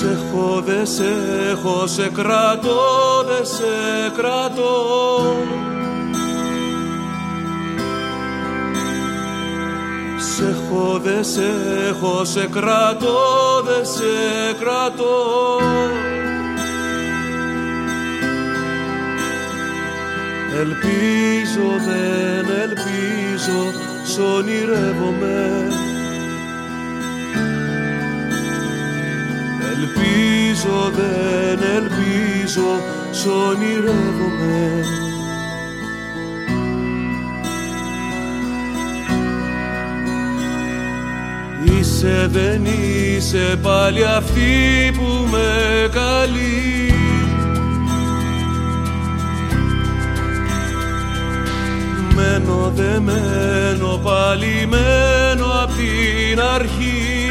έχω, δε σε έχω, σε κρατώ, δε σε κρατώ. Σε έχω, δε σε έχω, σε κρατώ, δε σε κρατώ. Ελπίζω, δεν ελπίζω, σ' ονειρεύομαι. Ελπίζω, δεν ελπίζω, σ' ονειρεύομαι. Είσαι, δεν είσαι πάλι αυτή που με καλεί. Μένω, δε μένω, πάλι μένω απ' την αρχή.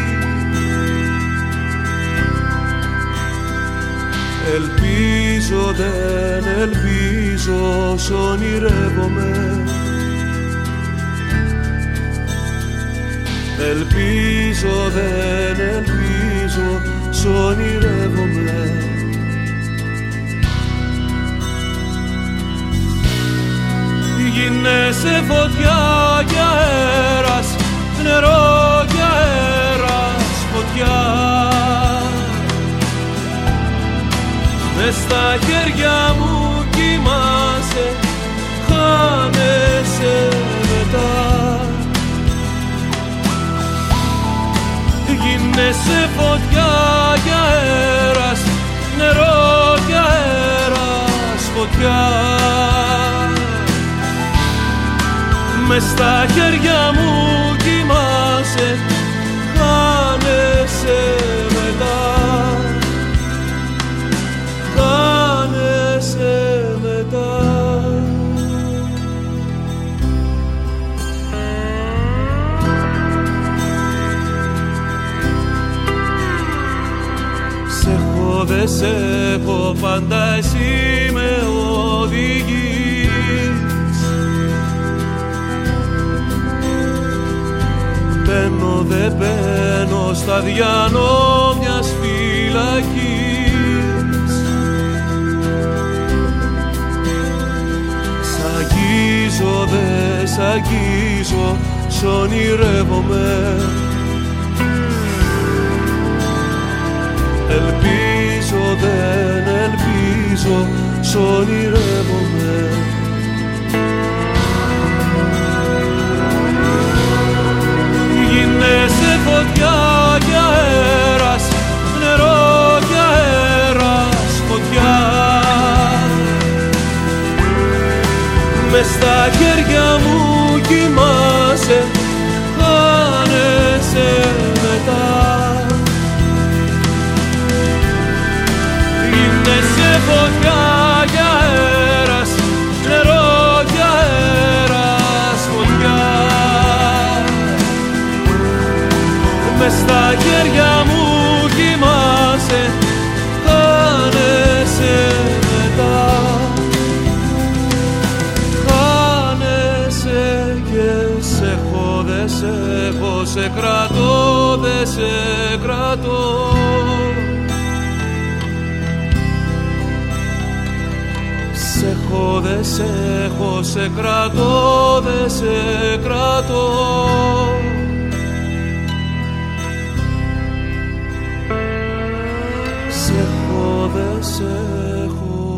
Ελπίζω, δεν ελπίζω, σ' ονειρεύομαι. Ελπίζω, δεν ελπίζω, σ' ονειρεύομαι. Γίνεσαι φωτιά κι αέρας, νερό κι αέρας, φωτιά. Μες στα χέρια μου κοιμάσαι, χάνεσαι μετά. Γίνεσαι φωτιά κι αέρας, νερό κι αέρας, φωτιά. Μες στα χέρια μου κοιμάσαι, χάνεσαι μετά. Χάνεσαι μετά. Σ' έχω, δε σε έχω, πάντα εσύ με οδηγείς. Μπαίνω, δε μπαίνω στα διανό μιας φυλακής. Σ' αγγίζω, δε σ' αγγίζω, σ' ονειρεύομαι. Ελπίζω, δεν ελπίζω, σ' ονειρεύομαι. Γίνεσαι φωτιά κι αέρας, νερό κι αέρας, φωτιά. Μες στα χέρια μου κοιμάσαι, χάνεσαι μετά. Γίνεσαι φωτιά κι αέρας, νερό κι αέρας, φωτιά. Μες στα χέρια μου κοιμάσαι, χάνεσαι μετά. Χάνεσαι και σε έχω, δε σε έχω, σε κρατώ, δε σε κρατώ. Σε έχω, δε σε έχω, σε κρατώ, δε σε κρατώ. Σε έχω, δε σε έχω.